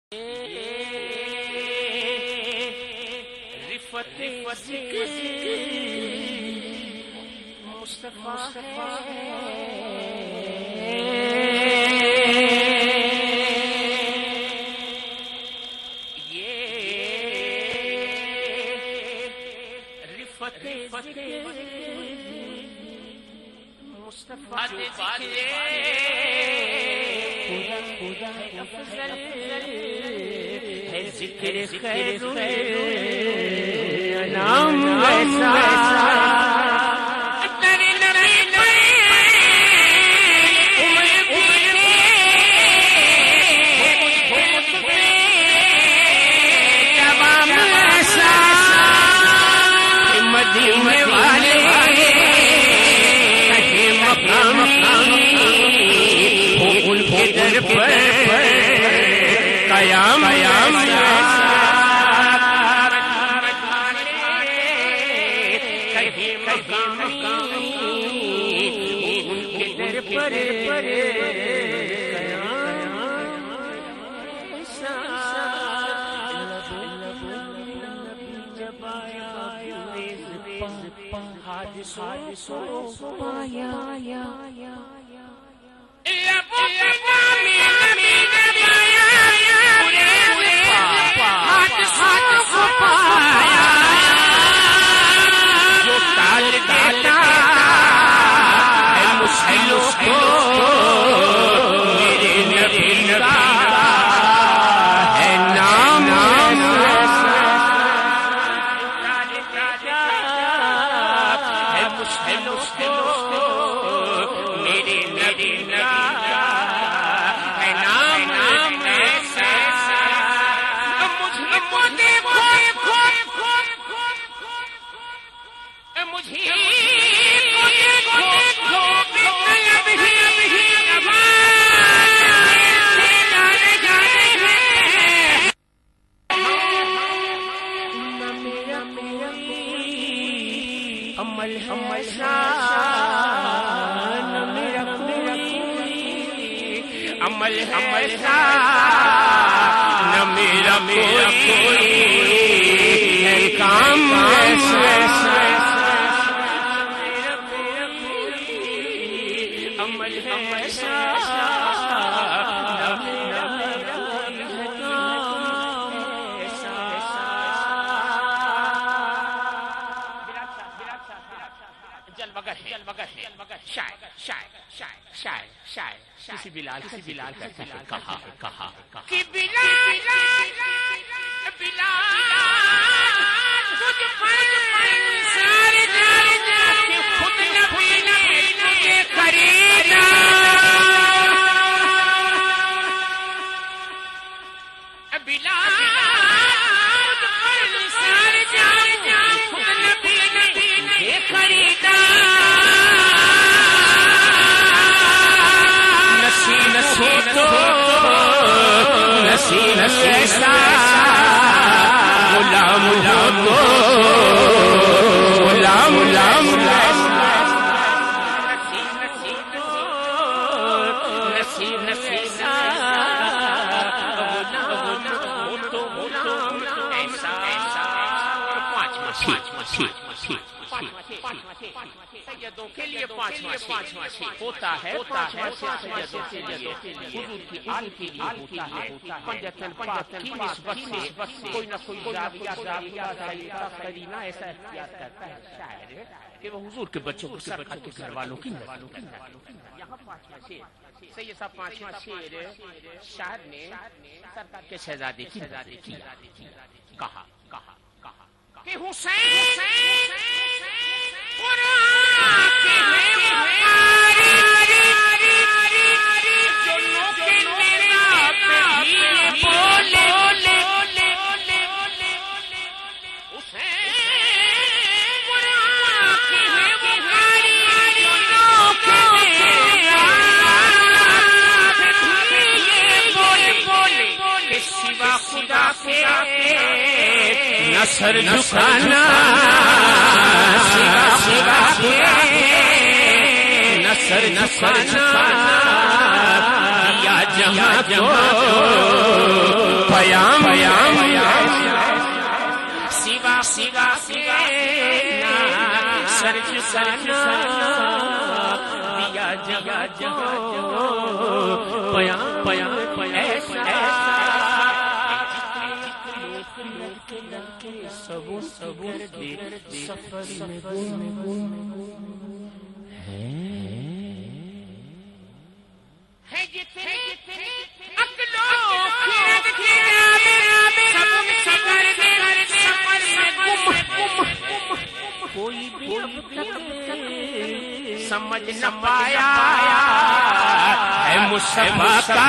کہ وہ حضور کے بچوں کو سر کھا کے گھر والوں کی یہاں سید صاحب پانچواں شعر شاعر نے سرکار کے شہزادے کی کہا کہ حسین سر جھکانا سر جھکانا دیا جہاں کو پیام سوا سوا سرج سنا دیا جہاں پیام ایسا سبو سفر میں ہے جتنے عقلوں کوئی بھی سمجھ نہ پایا ہے مصطفیٰ کا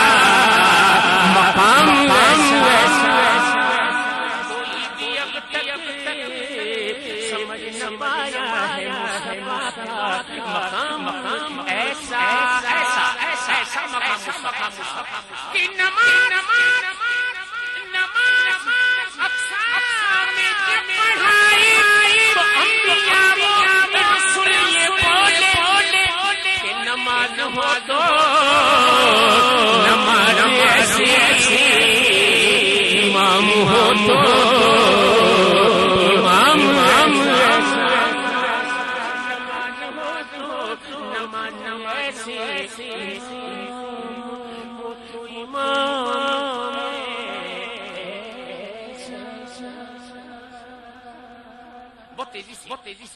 مقام ایسا کوئی بھی اب تک سمجھ نہ پایا ہے مصطفیٰ کا مقام ایسا مقام کہ نماز اقسام میں جب پڑھائی تو انبیاء رسول یہ بولے کہ نماز ہو تو نماز ایسی امام ہو تو امام بہت تیزی سے